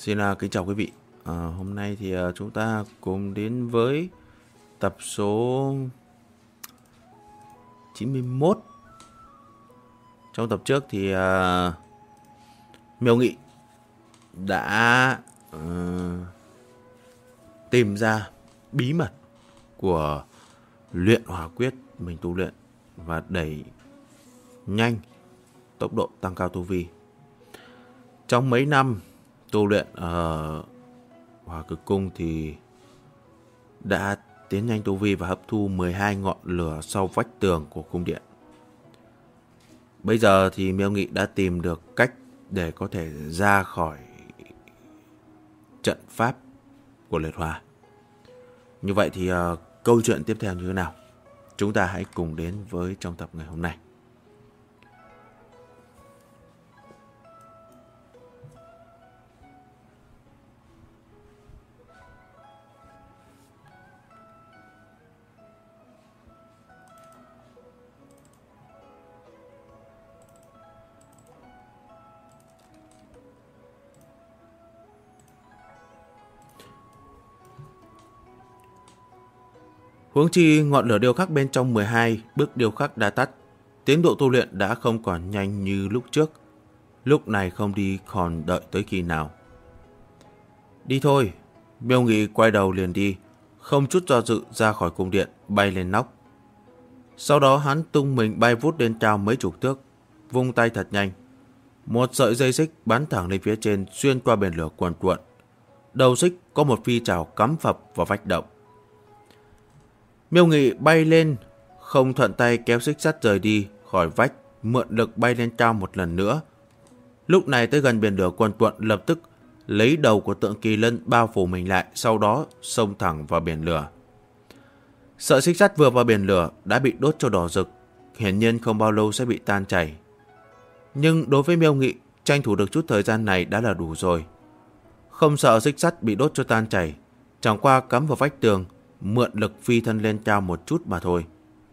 Xin kính chào quý vị. Hôm nay thì chúng ta cùng đến với tập số 91. Trong tập trước thì Miêu Nghị đã tìm ra bí mật của luyện hỏa quyết mình tu luyện và đẩy nhanh tốc độ tăng cao tu vi. Trong mấy năm tu luyện ở Hỏa Cực Cung thì đã tiến nhanh tu vi và hấp thu 12 ngọn lửa sau vách tường của cung điện. Bây giờ thì Miêu Nghị đã tìm được cách để có thể ra khỏi trận pháp của Liệt Hỏa. Như vậy thì câu chuyện tiếp theo như thế nào? Chúng ta hãy cùng đến với trong tập ngày hôm nay. Huống chi ngọn lửa điêu khắc bên trong 12 bước điêu khắc đã tắt, tiến độ tu luyện đã không còn nhanh như lúc trước. Lúc này không đi còn đợi tới khi nào. Đi thôi, Miêu Nghị quay đầu liền đi, không chút do dự ra khỏi cung điện, bay lên nóc. Sau đó hắn tung mình bay vút lên cao mấy chục thước, vung tay thật nhanh. Một sợi dây xích bắn thẳng lên phía trên, xuyên qua biển lửa cuồn cuộn. Đầu xích có một phi trảo cắm phập vào vách động. Miêu Nghị bay lên, không thuận tay kéo xích sắt rời đi khỏi vách, mượn lực bay lên cao một lần nữa. Lúc này tới gần biển lửa cuồn cuộn, lập tức lấy đầu của tượng kỳ lân bao phủ mình lại, sau đó xông thẳng vào biển lửa. Sợi xích sắt vừa vào biển lửa đã bị đốt cho đỏ rực, hiển nhiên không bao lâu sẽ bị tan chảy. Nhưng đối với Miêu Nghị, tranh thủ được chút thời gian này đã là đủ rồi. Không sợ xích sắt bị đốt cho tan chảy, chẳng qua cắm vào vách tường, mượn lực phi thân lên cao một chút mà thôi.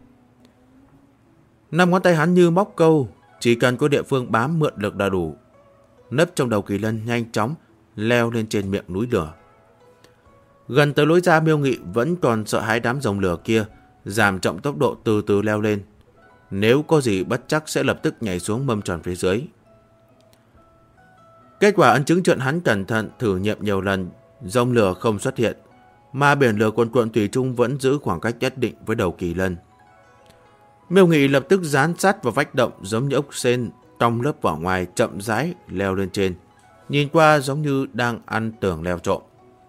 5 ngón tay hắn như móc câu, chỉ cần có địa phương bám mượn lực là đủ. Nấp trong đầu kỳ lân nhanh chóng leo lên trên miệng núi lửa. Gần tới lối ra, Miêu Nghị vẫn còn sợ hãi đám rồng lửa kia, giảm chậm tốc độ từ từ leo lên. Nếu có gì bất chắc sẽ lập tức nhảy xuống mâm tròn phía dưới. Kết quả ấn chứng chuyện hắn cẩn thận thử nghiệm nhiều lần, rồng lửa không xuất hiện, mà biển lửa cuồn cuộn thủy chung vẫn giữ khoảng cách nhất định với đầu kỳ lân. Miêu Nghị lập tức dán sát vào vách động giống như ốc sên trong lớp vỏ ngoài, chậm rãi leo lên trên, nhìn qua giống như đang ăn tường leo trộm.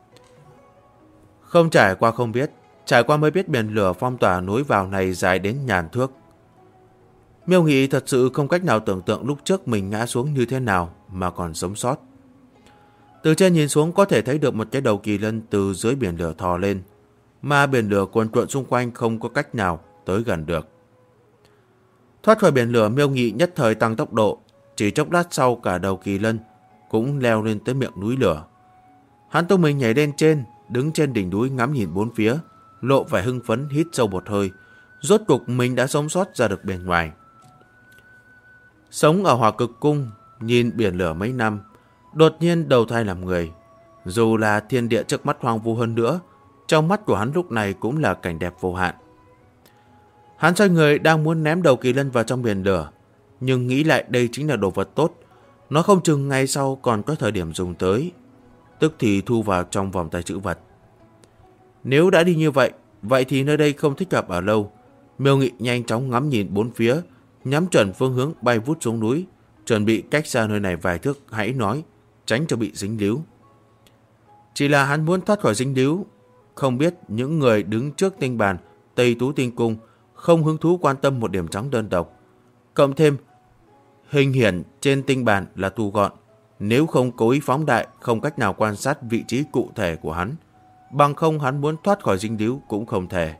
Không trải qua không biết, trải qua mới biết biển lửa phong tỏa nối vào này dài đến ngàn thước. Miêu Nghị thật sự không cách nào tưởng tượng lúc trước mình ngã xuống như thế nào mà còn sống sót. Từ trên nhìn xuống có thể thấy được một cái đầu kỳ lân từ dưới biển lửa thò lên, mà biển lửa cuồn cuộn xung quanh không có cách nào tới gần được. Thoát khỏi biển lửa, Miêu Nghị nhất thời tăng tốc độ, chỉ chốc lát sau cả đầu kỳ lân cũng leo lên tới miệng núi lửa. Hắn tung mình nhảy lên trên, đứng trên đỉnh núi ngắm nhìn bốn phía, lộ vẻ hưng phấn hít sâu một hơi. Rốt cục mình đã sống sót ra được bên ngoài. Sống ở Hỏa Cực Cung, nhìn biển lửa mấy năm, đột nhiên đầu thai làm người. Dù là thiên địa trước mắt hoang vu hơn nữa, trong mắt của hắn lúc này cũng là cảnh đẹp vô hạn. Hắn xoay người đang muốn ném đầu kỳ lân vào trong biển lửa, nhưng nghĩ lại đây chính là đồ vật tốt, nó không chừng ngày sau còn có thời điểm dùng tới, tức thì thu vào trong vòng tay trữ vật. Nếu đã đi như vậy, vậy thì nơi đây không thích hợp ở lâu. Miêu Nghị nhanh chóng ngắm nhìn bốn phía, nhắm chuẩn phương hướng bay vút xuống núi, chuẩn bị cách xa nơi này vài thước hãy nói, tránh cho bị dính líu. Chỉ là hắn muốn thoát khỏi dính líu, không biết những người đứng trước tinh bàn Tây Tú Tinh Cung không hứng thú quan tâm một điểm trắng đơn độc. Cộng thêm hình hiển trên tinh bàn là thu gọn, nếu không cố ý phóng đại không cách nào quan sát vị trí cụ thể của hắn, bằng không hắn muốn thoát khỏi dính líu cũng không thể.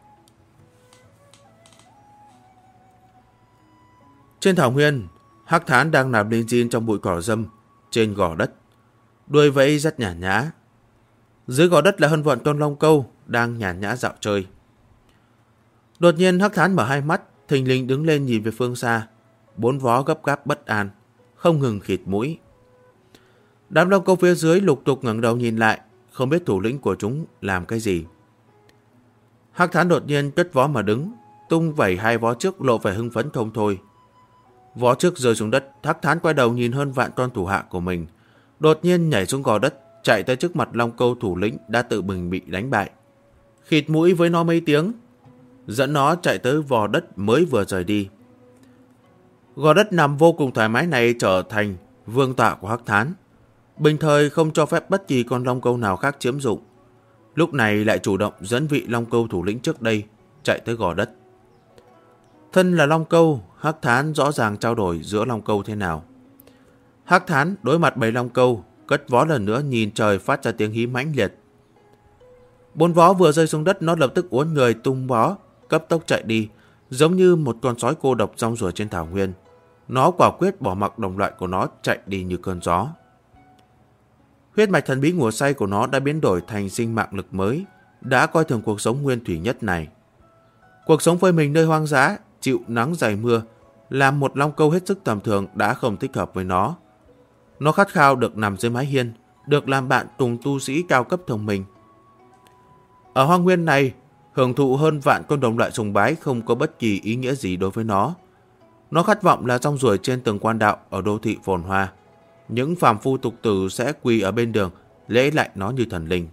Trên thảo nguyên, Hắc Thán đang nằm lên gin trong bụi cỏ râm trên gò đất, đuôi vẫy rất nhàn nhã. Dưới gò đất là Hân Vận Tôn Long Câu đang nhàn nhã dạo chơi. Đột nhiên Hắc Thán mở hai mắt, thình lình đứng lên nhìn về phương xa, bốn vó gấp gáp bất an, không ngừng khịt mũi. Đám long câu phía dưới lục tục ngẩng đầu nhìn lại, không biết thủ lĩnh của chúng làm cái gì. Hắc Thán đột nhiên cất vó mà đứng, tung vẩy hai vó trước lộ vẻ hưng phấn không thôi. Vó trước rơi xuống đất, Hắc Thán quay đầu nhìn hơn vạn con thủ hạ của mình, đột nhiên nhảy xuống gò đất, chạy tới trước mặt long câu thủ lĩnh đã tự mình bị đánh bại. Khịt mũi với nó mấy tiếng, dẫn nó chạy tới vò đất mới vừa rời đi. Gò đất nằm vô cùng thoải mái này trở thành vương tọa của Hắc Thán, bình thời không cho phép bất kỳ con long câu nào khác chiếm dụng. Lúc này lại chủ động dẫn vị long câu thủ lĩnh trước đây chạy tới gò đất. Thân là long câu, Hắc Thán rõ ràng trao đổi giữa long câu thế nào. Hắc Thán đối mặt bầy long câu, cất vó lần nữa nhìn trời phát ra tiếng hí mãnh liệt. Bốn vó vừa rơi xuống đất, nó lập tức uốn người tung vó, cấp tốc chạy đi, giống như một con sói cô độc rong ruổi trên thảo nguyên. Nó quả quyết bỏ mặc đồng loại của nó chạy đi như cơn gió. Huyết mạch thần bí ngủ say của nó đã biến đổi thành sinh mạng lực mới, đã coi thường cuộc sống nguyên thủy nhất này. Cuộc sống phơi mình nơi hoang dã, chịu nắng dày mưa, làm một long câu hết sức tầm thường đã không thích hợp với nó. Nó khát khao được nằm dưới mái hiên, được làm bạn cùng tu sĩ cao cấp thông minh. Ở hoang nguyên này, hưởng thụ hơn vạn con đồng loại sùng bái không có bất kỳ ý nghĩa gì đối với nó. Nó khát vọng là rong ruổi trên từng quan đạo ở đô thị phồn hoa. Những phàm phu tục tử sẽ quỳ ở bên đường lễ lại nó như thần linh.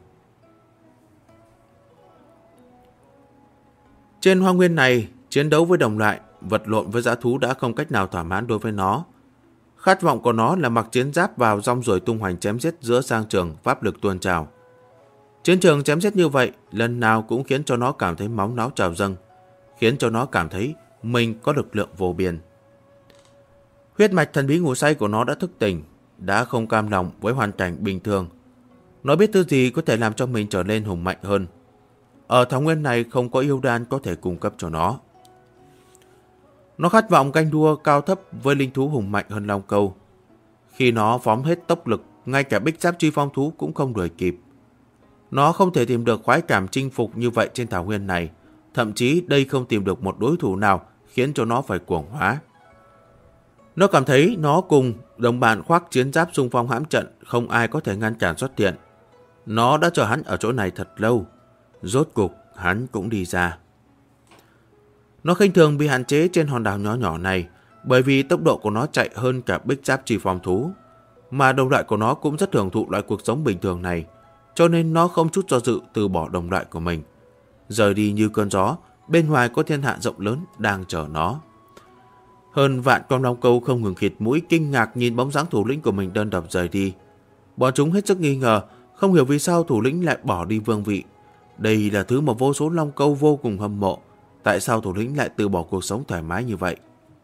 Trên hoang nguyên này, chiến đấu với đồng loại, vật lộn với dã thú đã không cách nào thỏa mãn đối với nó. Khát vọng của nó là mặc chiến giáp vào rong ruổi tung hoành chém giết giữa sang trường, pháp lực tuôn trào. Chiến trường chém giết như vậy lần nào cũng khiến cho nó cảm thấy máu náo trào dâng, khiến cho nó cảm thấy mình có lực lượng vô biên. Huyết mạch thần bí ngủ say của nó đã thức tỉnh, đã không cam lòng với hoàn cảnh bình thường. Nó biết thứ gì có thể làm cho mình trở nên hùng mạnh hơn. Ở thảo nguyên này không có yêu đan có thể cung cấp cho nó. Nó khát vọng ganh đua cao thấp với linh thú hùng mạnh hơn long câu. Khi nó phóng hết tốc lực, ngay cả bích giáp truy phong thú cũng không đuổi kịp. Nó không thể tìm được khoái cảm chinh phục như vậy trên thảo nguyên này. Thậm chí đây không tìm được một đối thủ nào khiến cho nó phải cuồng hóa. Nó cảm thấy nó cùng đồng bạn khoác chiến giáp xung phong hãm trận, không ai có thể ngăn cản xuất hiện. Nó đã chờ hắn ở chỗ này thật lâu. Rốt cục hắn cũng đi ra. Nó khinh thường bị hạn chế trên hòn đảo nhỏ nhỏ này, bởi vì tốc độ của nó chạy hơn cả bích giáp truy phong thú. Mà đồng loại của nó cũng rất hưởng thụ loại cuộc sống bình thường này, cho nên nó không chút do dự từ bỏ đồng loại của mình. Rời đi như cơn gió, bên ngoài có thiên hạ rộng lớn đang chờ nó. Hơn vạn con long câu không ngừng khịt mũi kinh ngạc nhìn bóng dáng thủ lĩnh của mình đơn độc rời đi. Bọn chúng hết sức nghi ngờ, không hiểu vì sao thủ lĩnh lại bỏ đi vương vị. Đây là thứ mà vô số long câu vô cùng hâm mộ. Tại sao thủ lĩnh lại từ bỏ cuộc sống thoải mái như vậy?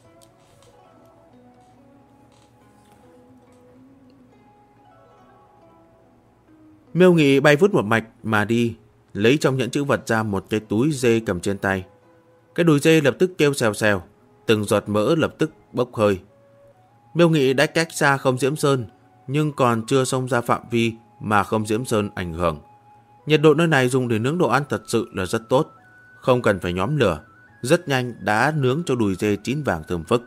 Miêu Nghị bay vút một mạch mà đi, lấy trong nhẫn chữ vật ra một cái túi dê cầm trên tay. Cái đùi dê lập tức kêu xèo xèo, từng giọt mỡ lập tức bốc hơi. Miêu Nghị đã cách xa Không Diễm Sơn, nhưng còn chưa xông ra phạm vi mà Không Diễm Sơn ảnh hưởng. Nhiệt độ nơi này dùng để nướng đồ ăn thật sự là rất tốt, không cần phải nhóm lửa, rất nhanh đã nướng cho đùi dê chín vàng thơm phức.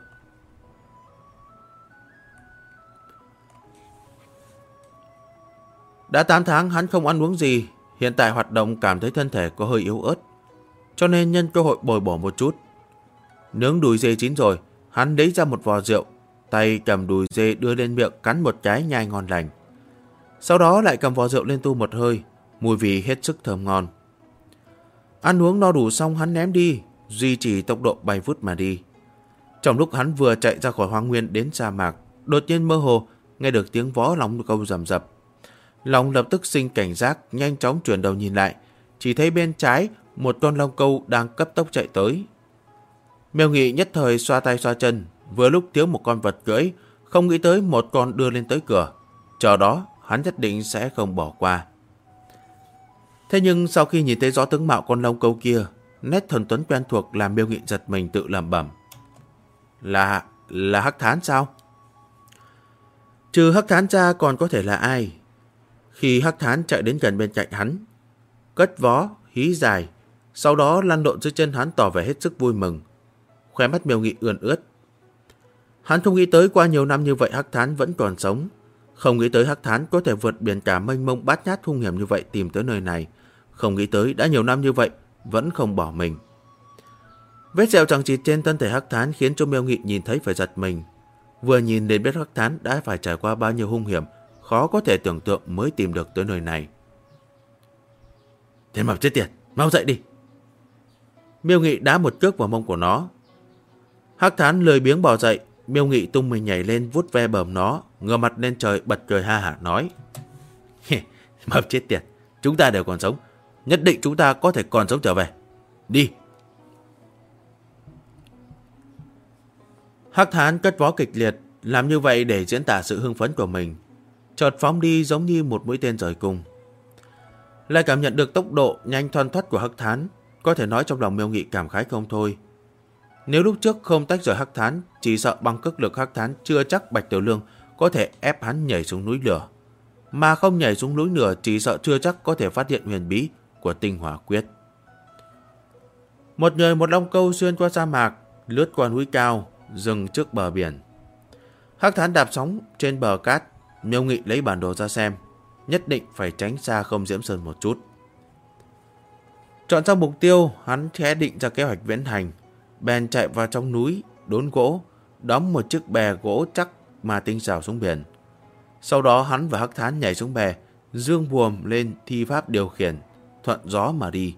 Đã 8 tháng hắn không ăn uống gì, hiện tại hoạt động cảm thấy thân thể có hơi yếu ớt, cho nên nhân cơ hội bồi bổ một chút. Nướng đùi dê chín rồi, hắn lấy ra một vò rượu, tay cầm đùi dê đưa lên miệng cắn một cái nhai ngon lành. Sau đó lại cầm vò rượu lên tu một hơi, mùi vị hết sức thơm ngon. Ăn uống no đủ xong hắn ném đi, duy trì tốc độ bay vút mà đi. Trong lúc hắn vừa chạy ra khỏi hoang nguyên đến sa mạc, đột nhiên mơ hồ nghe được tiếng vó long câu rầm rập. Long lập tức sinh cảnh giác, nhanh chóng chuyển đầu nhìn lại, chỉ thấy bên trái một con long câu đang cấp tốc chạy tới. Miêu Nghị nhất thời xoa tay xoa chân, vừa lúc thiếu một con vật cưỡi, không nghĩ tới một con đưa lên tới cửa. Chờ đó hắn nhất định sẽ không bỏ qua. Thế nhưng sau khi nhìn thấy rõ tướng mạo con long câu kia, nét thần tuấn quen thuộc làm Miêu Nghị giật mình tự lẩm bẩm. Là Hắc Thán sao? Trừ Hắc Thán ra còn có thể là ai? Khi Hắc Thán chạy đến gần bên cạnh hắn, cất vó, hí dài, sau đó lăn lộn dưới chân hắn tỏ vẻ hết sức vui mừng. Khóe mắt Miêu Nghị ươn ướt. Hắn không nghĩ tới qua nhiều năm như vậy Hắc Thán vẫn còn sống. Không nghĩ tới Hắc Thán có thể vượt biển cả mênh mông bát ngát hung hiểm như vậy tìm tới nơi này. Không nghĩ tới đã nhiều năm như vậy vẫn không bỏ mình. Vết sẹo chằng chịt trên thân thể Hắc Thán khiến cho Miêu Nghị nhìn thấy phải giật mình. Vừa nhìn đến biết Hắc Thán đã phải trải qua bao nhiêu hung hiểm, khó có thể tưởng tượng mới tìm được tới nơi này. Tên mập chết tiệt, mau dậy đi! Miêu Nghị đá một cước vào mông của nó. Hắc Thán lười biếng bò dậy. Miêu Nghị tung mình nhảy lên vuốt ve bờm nó, ngửa mặt lên trời bật cười ha hả nói: Mập chết tiệt, chúng ta đều còn sống, nhất định chúng ta có thể còn sống trở về. Đi! Hắc Thán cất vó kịch liệt, làm như vậy để diễn tả sự hưng phấn của mình. Chợt phóng đi giống như một mũi tên rời cung. Lại cảm nhận được tốc độ nhanh thoăn thoắt của Hắc Thán, có thể nói trong lòng Miêu Nghị cảm khái không thôi. Nếu lúc trước không tách rời Hắc Thán, chỉ sợ bằng cước lực Hắc Thán chưa chắc Bạch Tiểu Lương có thể ép hắn nhảy xuống núi lửa. Mà không nhảy xuống núi lửa chỉ sợ chưa chắc có thể phát hiện huyền bí của Tinh Hỏa Quyết. Một người một long câu xuyên qua sa mạc, lướt qua núi cao, dừng trước bờ biển. Hắc Thán đạp sóng trên bờ cát. Miêu Nghị lấy bản đồ ra xem, nhất định phải tránh xa Không Diễm Sơn một chút. Chọn xong mục tiêu, hắn khẽ định ra kế hoạch viễn hành, bèn chạy vào trong núi, đốn gỗ, đóng một chiếc bè gỗ chắc mà tinh xảo xuống biển. Sau đó hắn và Hắc Thán nhảy xuống bè, dương buồm lên thi pháp điều khiển, thuận gió mà đi.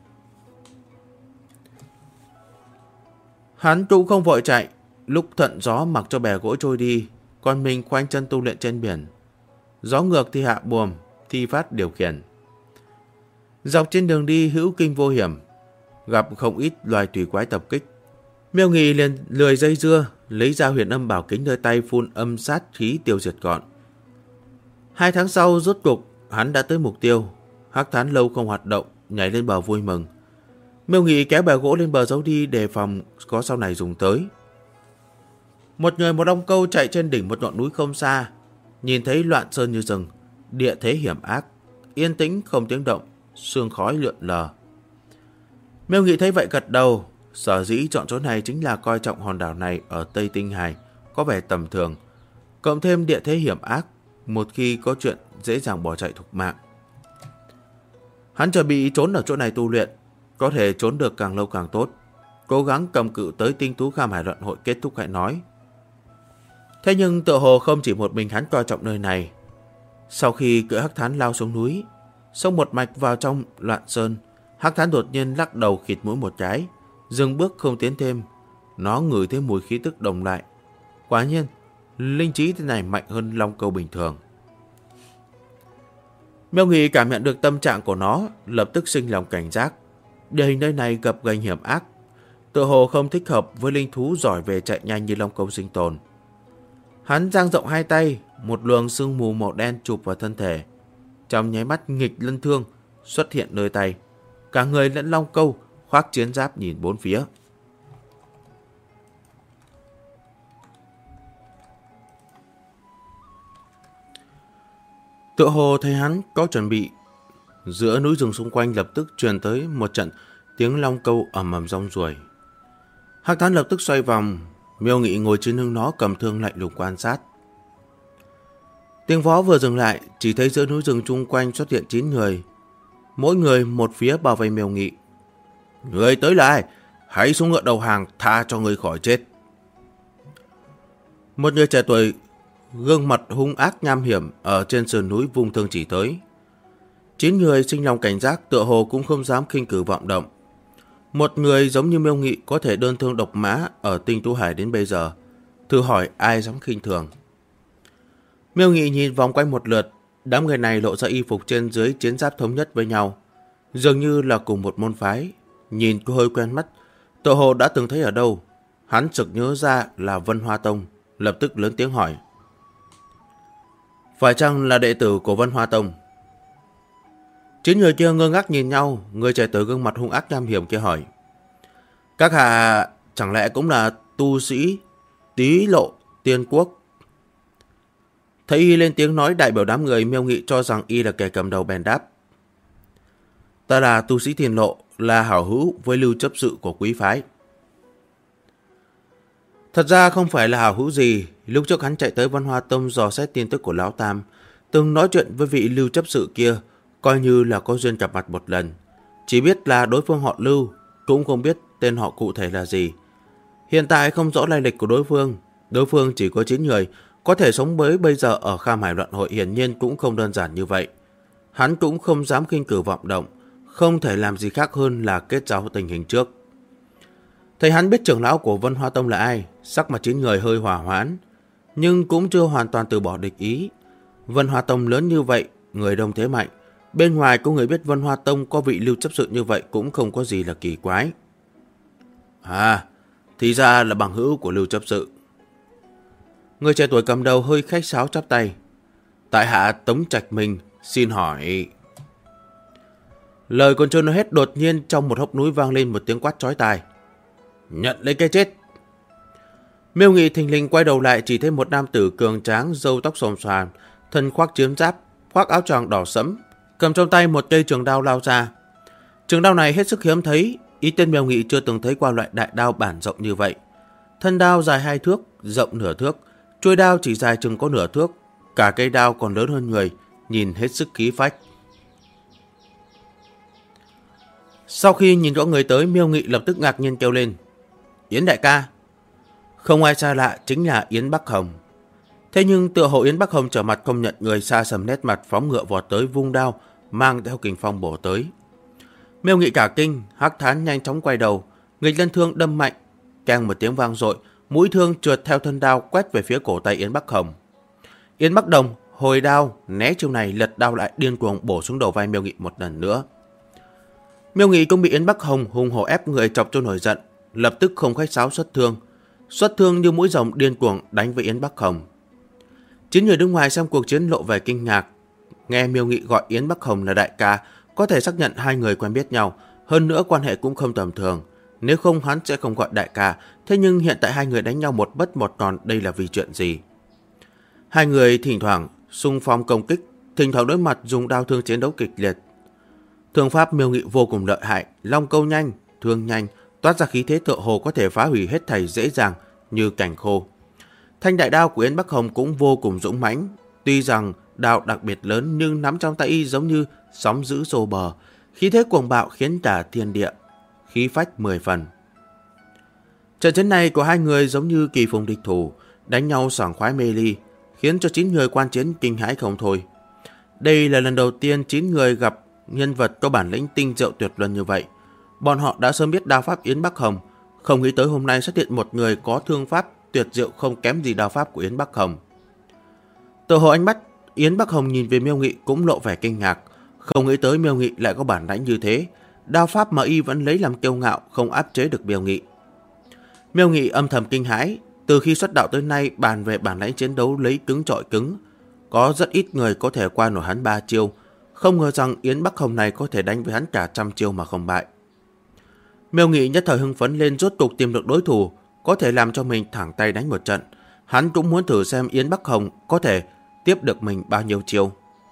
Hắn cũng không vội chạy, lúc thuận gió mặc cho bè gỗ trôi đi, còn mình khoanh chân tu luyện trên biển. Gió ngược thì hạ buồm, thi pháp điều khiển. Dọc trên đường đi hữu kinh vô hiểm, gặp không ít loài thủy quái tập kích. Miêu Nghị liền lười dây dưa, lấy ra huyền âm bảo kính nơi tay phun âm sát khí tiêu diệt gọn. 2 tháng sau rốt cục hắn đã tới mục tiêu. Hắc Thán lâu không hoạt động, nhảy lên bờ vui mừng. Miêu Nghị kéo bè gỗ lên bờ giấu đi đề phòng có sau này dùng tới. Một người một long câu chạy trên đỉnh một ngọn núi không xa, nhìn thấy loạn sơn như rừng, địa thế hiểm ác, yên tĩnh không tiếng động, sương khói lượn lờ. Miêu Nghị thấy vậy gật đầu, sở dĩ chọn chỗ này chính là coi trọng hòn đảo này ở Tây Tinh Hải có vẻ tầm thường, cộng thêm địa thế hiểm ác, một khi có chuyện dễ dàng bỏ chạy thục mạng. Hắn chuẩn bị trốn ở chỗ này tu luyện, có thể trốn được càng lâu càng tốt, cố gắng cầm cự tới Tinh Tú Kham Hải Luận Hội kết thúc hãy nói. Thế nhưng tựa hồ không chỉ một mình hắn coi trọng nơi này. Sau khi cưỡi Hắc Thán lao xuống núi, xông một mạch vào trong loạn sơn, Hắc Thán đột nhiên lắc đầu khịt mũi một cái, dừng bước không tiến thêm. Nó ngửi thấy mùi khí tức đồng lại. Quả nhiên, linh trí thế này mạnh hơn long câu bình thường. Miêu Nghị cảm nhận được tâm trạng của nó, lập tức sinh lòng cảnh giác. Địa hình nơi này gập ghềnh hiểm ác, tựa hồ không thích hợp với linh thú giỏi về chạy nhanh như long câu sinh tồn. Hắn dang rộng hai tay, một luồng sương mù màu đen chụp vào thân thể. Trong nháy mắt nghịch lân thương xuất hiện nơi tay. Cả người lẫn long câu khoác chiến giáp nhìn bốn phía. Tựa hồ thấy hắn có chuẩn bị, giữa núi rừng xung quanh lập tức truyền tới một trận tiếng long câu ầm ầm rong ruổi. Hắc Thán lập tức xoay vòng. Miêu Nghị ngồi trên lưng nó cầm thương lạnh lùng quan sát. Tiếng vó vừa dừng lại, chỉ thấy giữa núi rừng chung quanh xuất hiện 9 người, mỗi người một phía bao vây Miêu Nghị. Người tới là ai? Hãy xuống ngựa đầu hàng, tha cho người khỏi chết. Một người trẻ tuổi, gương mặt hung ác nham hiểm ở trên sườn núi vung thương chỉ tới. 9 người sinh lòng cảnh giác, tựa hồ cũng không dám khinh cử vọng động. Một người giống như Miêu Nghị có thể đơn thương độc mã ở Tinh Tú Hải đến bây giờ, thử hỏi ai dám khinh thường. Miêu Nghị nhìn vòng quanh một lượt, đám người này lộ ra y phục trên dưới chiến giáp thống nhất với nhau, dường như là cùng một môn phái. Nhìn có hơi quen mắt, tựa hồ đã từng thấy ở đâu. Hắn sực nhớ ra là Vân Hoa Tông, lập tức lớn tiếng hỏi: phải chăng là đệ tử của Vân Hoa Tông? 9 người kia ngơ ngác nhìn nhau. Người trẻ tuổi gương mặt hung ác nham hiểm kia hỏi: các hạ chẳng lẽ cũng là tu sĩ Tý Lộ Tiên Quốc? Thấy y lên tiếng nói đại biểu đám người, Miêu Nghị cho rằng y là kẻ cầm đầu bèn đáp: ta là tu sĩ Tiền Lộ, là hảo hữu với lưu chấp sự của quý phái. Thật ra không phải là hảo hữu gì. Lúc trước hắn chạy tới Vân Hoa Tông dò xét tin tức của Lão Tam, từng nói chuyện với vị Lưu chấp sự kia, coi như là có duyên gặp mặt một lần. Chỉ biết là đối phương họ Lưu, cũng không biết tên họ cụ thể là gì. Hiện tại không rõ lai lịch của đối phương chỉ có 9 người, có thể sống mới bây giờ ở Kham Hải Loạn Hội hiển nhiên cũng không đơn giản như vậy. Hắn cũng không dám khinh cử vọng động, không thể làm gì khác hơn là kết giao tình hình trước. Thấy hắn biết trưởng lão của Vân Hoa Tông là ai, sắc mặt 9 người hơi hỏa hoãn, nhưng cũng chưa hoàn toàn từ bỏ địch ý. Vân Hoa Tông lớn như vậy, người đông thế mạnh, bên ngoài có người biết Vân Hoa Tông có vị Lưu chấp sự như vậy cũng không có gì là kỳ quái. À, thì ra là bằng hữu của Lưu chấp sự. Người trẻ tuổi cầm đầu hơi khách sáo chắp tay. Tại hạ Tống Trạch Minh, xin hỏi. Lời còn chưa nói hết, đột nhiên trong một hốc núi vang lên một tiếng quát chói tai. Nhận lấy cái chết. Miêu Nghị thình lình quay đầu lại, chỉ thấy một nam tử cường tráng, râu tóc xồm xoàm, thân khoác chiến giáp, khoác áo choàng đỏ sẫm, cầm trong tay một cây trường đao lao ra. Trường đao này hết sức hiếm thấy, ý tên Miêu Nghị chưa từng thấy qua loại đại đao bản rộng như vậy. Thân đao dài 2 thước, rộng nửa thước, chuôi đao chỉ dài chừng có nửa thước, cả cây đao còn lớn hơn người, nhìn hết sức khí phách. Sau khi nhìn rõ người tới, Miêu Nghị lập tức ngạc nhiên kêu lên. Yến đại ca. Không ai xa lạ, chính là Yến Bắc Hồng. Thế nhưng tựa hồ Yến Bắc Hồng trở mặt không nhận người, xa sầm nét mặt, phóng ngựa vọt tới vung đao, mang theo kình phong bổ tới. Miêu Nghị cả kinh, hắc thán nhanh chóng quay đầu, nghịch lân thương đâm mạnh, keng một tiếng vang dội, mũi thương trượt theo thân đao quét về phía cổ tay Yến Bắc Hồng. Yến Bắc Đồng hồi đao, né chiêu này, lật đao lại điên cuồng bổ xuống đầu vai Miêu Nghị một lần nữa. Miêu Nghị cũng bị Yến Bắc Hồng hùng hổ ép người chọc cho nổi giận, lập tức không khách sáo xuất thương như mũi rồng điên cuồng đánh với Yến Bắc Hồng. 9 người đứng ngoài xem cuộc chiến lộ vẻ kinh ngạc, nghe Miêu Nghị gọi Yến Bắc Hồng là đại ca, có thể xác nhận hai người quen biết nhau, hơn nữa quan hệ cũng không tầm thường. Nếu không hắn sẽ không gọi đại ca, thế nhưng hiện tại hai người đánh nhau một mất một còn, đây là vì chuyện gì? Hai người thỉnh thoảng xung phong công kích, thỉnh thoảng đối mặt dùng đao thương chiến đấu kịch liệt. Thương pháp Miêu Nghị vô cùng lợi hại, long câu nhanh, thương nhanh, toát ra khí thế tựa hồ có thể phá hủy hết thảy dễ dàng như cành khô. Thanh đại đao của Yến Bắc Hồng cũng vô cùng dũng mãnh, tuy rằng đao đặc biệt lớn nhưng nắm trong tay y giống như sóng dữ xô bờ, khí thế cuồng bạo khiến cả thiên địa khí phách 10 phần. Trận chiến này của hai người giống như kỳ phùng địch thủ, đánh nhau sảng khoái mê ly, khiến cho 9 người quan chiến kinh hãi không thôi. Đây là lần đầu tiên 9 người gặp nhân vật có bản lĩnh tinh diệu tuyệt luân như vậy. Bọn họ đã sớm biết đao pháp Yến Bắc Hồng, không nghĩ tới hôm nay xuất hiện một người có thương pháp tuyệt diệu không kém gì đao pháp của Yến Bắc Hồng. Từ hồ ánh mắt Yến Bắc Hồng nhìn về Miêu Nghị cũng lộ vẻ kinh ngạc, không nghĩ tới Miêu Nghị lại có bản lãnh như thế, đao pháp mà y vẫn lấy làm kiêu ngạo, không áp chế được Miêu Nghị. Miêu Nghị âm thầm kinh hãi, từ khi xuất đạo tới nay bàn về bản lãnh chiến đấu lấy cứng chọi cứng, có rất ít người có thể qua nổi hắn 3 chiêu, không ngờ rằng Yến Bắc Hồng này có thể đánh với hắn cả 100 chiêu mà không bại. Miêu Nghị nhất thời hưng phấn lên, rốt cục tìm được đối thủ có thể làm cho mình thẳng tay đánh một trận. Hắn cũng muốn thử xem Yến Bắc Hồng có thể tiếp được mình bao nhiêu chiêu.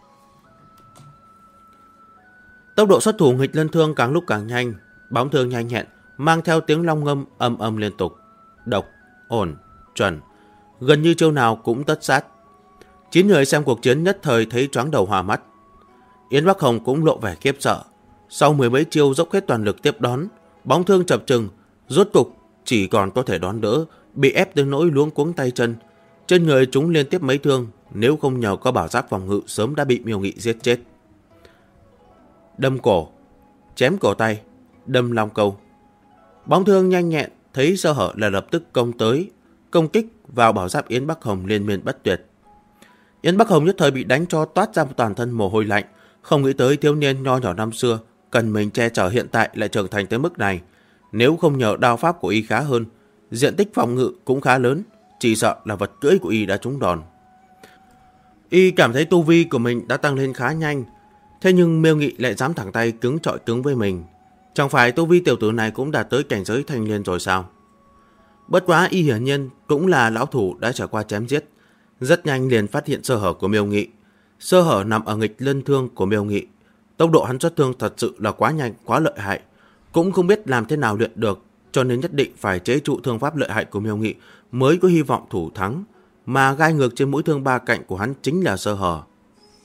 Tốc độ xuất thủ nghịch lân thương càng lúc càng nhanh, bóng thương nhanh nhẹn, mang theo tiếng long ngâm âm âm liên tục, độc, ổn, chuẩn, gần như chiêu nào cũng tất sát. 9 người xem cuộc chiến nhất thời thấy choáng đầu hoa mắt. Yến Bắc Hồng cũng lộ vẻ khiếp sợ, sau 10 mấy chiêu dốc hết toàn lực tiếp đón, bóng thương chập chừng, rốt cục chỉ còn có thể đón đỡ, bị ép đến nỗi luống cuống tay chân. Trên người chúng liên tiếp mấy thương, nếu không nhờ có bảo giáp phòng ngự sớm đã bị Miêu Nghị giết chết. Đâm cổ, chém cổ tay, đâm long câu. Bóng thương nhanh nhẹn, thấy sơ hở là lập tức công tới, công kích vào bảo giáp Yến Bắc Hồng liên miên bất tuyệt. Yến Bắc Hồng nhất thời bị đánh cho toát ra toàn thân mồ hôi lạnh, không nghĩ tới thiếu niên nho nhỏ năm xưa cần mình che chở hiện tại lại trưởng thành tới mức này. Nếu không nhờ đao pháp của y khá hơn, diện tích phòng ngự cũng khá lớn, chỉ sợ là vật cưỡi của y đã trúng đòn. Y cảm thấy tu vi của mình đã tăng lên khá nhanh, thế nhưng Miêu Nghị lại dám thẳng tay cứng chọi cứng với mình. Chẳng phải tu vi tiểu tử này cũng đạt tới cảnh giới thanh liên rồi sao? Bất quá y hiển nhiên cũng là lão thủ đã trải qua chém giết, rất nhanh liền phát hiện sơ hở của Miêu Nghị. Sơ hở nằm ở nghịch lân thương của Miêu Nghị. Tốc độ hắn xuất thương thật sự là quá nhanh, quá lợi hại, cũng không biết làm thế nào luyện được, cho nên nhất định phải chế trụ thương pháp lợi hại của Miêu Nghị mới có hy vọng thủ thắng, mà gai ngược trên mũi thương ba cạnh của hắn chính là sơ hở.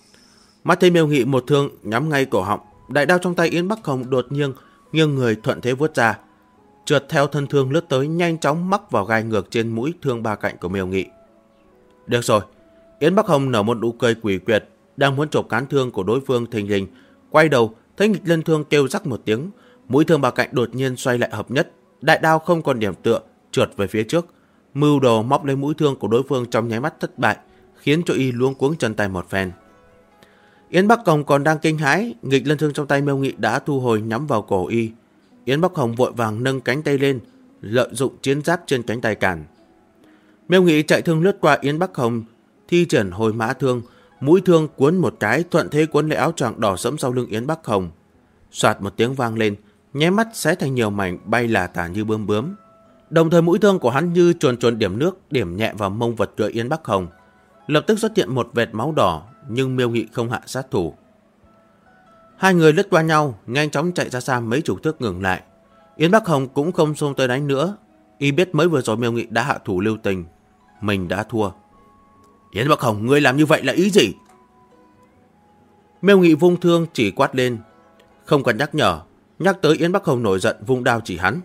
Mắt thấy Miêu Nghị một thương nhắm ngay cổ họng, đại đao trong tay Yến Bắc Hồng đột nhiên nghiêng người thuận thế vuốt ra, trượt theo thân thương lướt tới, nhanh chóng mắc vào gai ngược trên mũi thương ba cạnh của Miêu Nghị. Được rồi, Yến Bắc Hồng nở một nụ cười quỷ quyệt, đang muốn chộp cán thương của đối phương thình lình, quay đầu thấy nghịch lân thương kêu rắc một tiếng, mũi thương ba cạnh đột nhiên xoay lại hợp nhất, đại đao không còn điểm tựa, trượt về phía trước, mưu đồ móc lấy mũi thương của đối phương trong nháy mắt thất bại, khiến cho y luống cuống chân tay một phen. Yến Bắc Hồng còn đang kinh hãi, nghịch lân thương trong tay Miêu Nghị đã thu hồi nhắm vào cổ y. Yến Bắc Hồng vội vàng nâng cánh tay lên, lợi dụng chiến giáp trên cánh tay cản. Miêu Nghị chạy thương lướt qua Yến Bắc Hồng, thi triển hồi mã thương, mũi thương cuốn một cái thuận thế cuốn lấy áo choàng đỏ sẫm sau lưng Yến Bắc Hồng. Soạt một tiếng vang lên, nháy mắt xé thành nhiều mảnh bay lả tả như bướm bướm. Đồng thời mũi thương của hắn như chuồn chuồn điểm nước, điểm nhẹ vào mông vật của Yến Bắc Hồng. Lập tức xuất hiện một vệt máu đỏ, nhưng Miêu Nghị không hạ sát thủ. Hai người lướt qua nhau, nhanh chóng chạy ra xa mấy chục thước ngừng lại. Yến Bắc Hồng cũng không xông tới đánh nữa. Y biết mới vừa rồi Miêu Nghị đã hạ thủ lưu tình, mình đã thua. Yến Bắc Hồng, ngươi làm như vậy là ý gì? Miêu Nghị vung thương chỉ quát lên, không cần nhắc nhở. Nhắc tới Yến Bắc Hồng nổi giận vung đao chỉ hắn.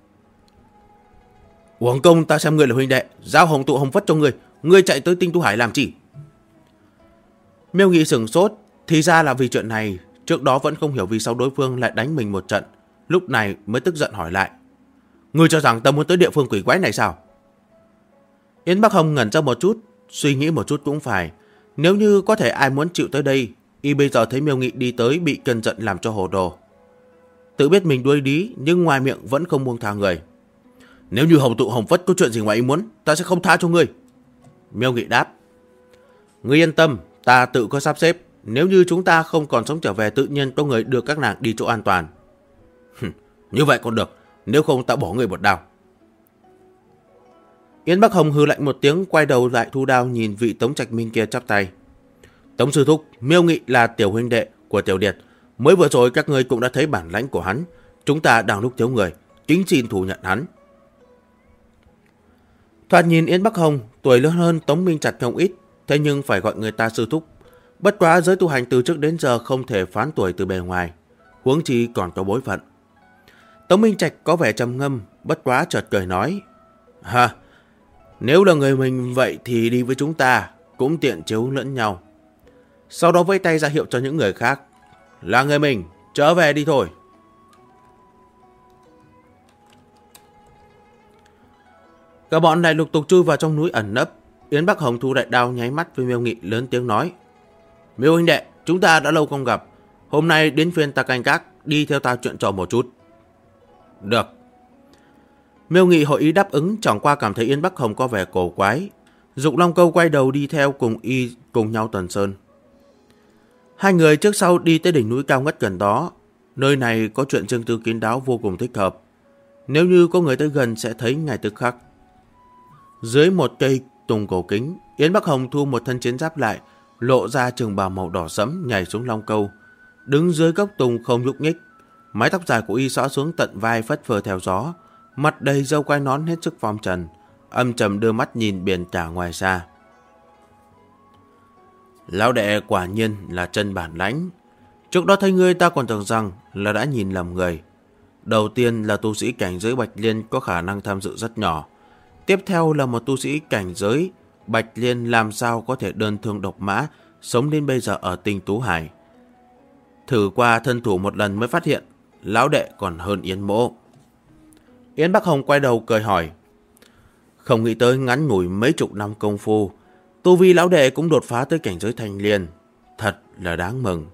Uổng công ta xem ngươi là huynh đệ, giao hồng tụ hồng phất cho ngươi, ngươi chạy tới Tinh Tu Hải làm chi? Miêu Nghị sửng sốt, thì ra là vì chuyện này. Trước đó vẫn không hiểu vì sao đối phương lại đánh mình một trận, lúc này mới tức giận hỏi lại. Ngươi cho rằng ta muốn tới địa phương quỷ quái này sao? Yến Bắc Hồng ngẩn ra một chút, suy nghĩ một chút cũng phải. Nếu như có thể ai muốn chịu tới đây, y bây giờ thấy Miêu Nghị đi tới bị cơn giận làm cho hồ đồ. Tự biết mình đuối lý, nhưng ngoài miệng vẫn không buông tha người. Nếu như hồng tụ hồng phất có chuyện gì ngoài ý muốn, ta sẽ không tha cho ngươi. Miêu Nghị đáp. Ngươi yên tâm, ta tự có sắp xếp. Nếu như chúng ta không còn sống trở về, tự nhiên có người đưa các nàng đi chỗ an toàn. Như vậy còn được, nếu không ta bỏ người một đao. Yến Bắc Hồng hừ lạnh một tiếng, quay đầu lại thu đao nhìn vị Tống Trạch Minh kia chắp tay. Tống sư thúc, Miêu Nghị là tiểu huynh đệ của Tiểu Điệt. Mới vừa rồi các ngươi cũng đã thấy bản lãnh của hắn. Chúng ta đang lúc thiếu người, kính xin thủ nhận hắn. Thoạt nhìn Yến Bắc Hồng tuổi lớn hơn Tống Minh Trạch không ít, thế nhưng phải gọi người ta sư thúc. Bất quá giới tu hành từ trước đến giờ không thể phán tuổi từ bề ngoài, huống chi còn có bối phận. Tống Minh Trạch có vẻ trầm ngâm, bất quá chợt cười nói. Nếu là người mình vậy thì đi với chúng ta, cũng tiện chiếu lẫn nhau. Sau đó vẫy tay ra hiệu cho những người khác. Là người mình, trở về đi thôi. Cả bọn lại lục tục chui vào trong núi ẩn nấp. Yến Bắc Hồng thu đại đao nháy mắt với Miêu Nghị lớn tiếng nói. Miêu huynh đệ, chúng ta đã lâu không gặp. Hôm nay đến phiên ta canh gác, đi theo ta chuyện trò một chút. Được. Miêu Nghị hội ý đáp ứng, chẳng qua cảm thấy Yến Bắc Hồng có vẻ cổ quái. Dục Long Câu quay đầu đi theo cùng y cùng nhau tuần sơn. Hai người trước sau đi tới đỉnh núi cao ngất gần đó. Nơi này có chuyện riêng tư kín đáo vô cùng thích hợp. Nếu như có người tới gần sẽ thấy ngay tức khắc. Dưới một cây tùng cổ kính, Yến Bắc Hồng thu một thân chiến giáp lại, lộ ra trường bào màu đỏ sẫm nhảy xuống Long Câu. Đứng dưới gốc tùng không nhúc nhích, mái tóc dài của y xõa xuống tận vai phất phơ theo gió, mặt đầy râu quai nón hết sức phong trần, âm trầm đưa mắt nhìn biển cả ngoài xa. Lão đệ quả nhiên là chân bản lãnh. Trước đó thấy ngươi ta còn tưởng rằng là đã nhìn lầm người. Đầu tiên là tu sĩ cảnh giới Bạch Liên có khả năng tham dự rất nhỏ. Tiếp theo là một tu sĩ cảnh giới Bạch Liên làm sao có thể đơn thương độc mã sống đến bây giờ ở Tinh Tú Hải. Thử qua thân thủ một lần mới phát hiện lão đệ còn hơn Yến Mỗ. Yến Bắc Hồng quay đầu cười hỏi. Không nghĩ tới ngắn ngủi mấy chục năm công phu, tu vi lão đệ cũng đột phá tới cảnh giới Thanh Liên. Thật là đáng mừng.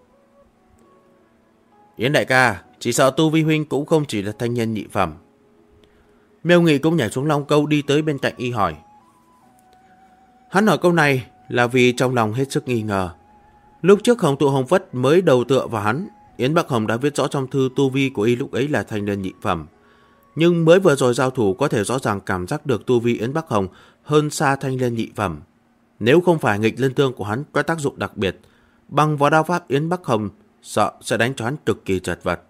Yến đại ca, chỉ sợ tu vi huynh cũng không chỉ là thanh nhân nhị phẩm. Miêu Nghị cũng nhảy xuống Long Câu đi tới bên cạnh y hỏi. Hắn hỏi câu này là vì trong lòng hết sức nghi ngờ. Lúc trước Hồng Tụ Hồng Phất mới đầu tựa vào hắn, Yến Bắc Hồng đã viết rõ trong thư tu vi của y lúc ấy là thanh nhân nhị phẩm. Nhưng mới vừa rồi giao thủ có thể rõ ràng cảm giác được tu vi Yến Bắc Hồng hơn xa thanh liên nhị phẩm. Nếu không phải nghịch lân thương của hắn có tác dụng đặc biệt, bằng vào đao pháp Yến Bắc Hồng sợ sẽ đánh cho hắn cực kỳ chật vật.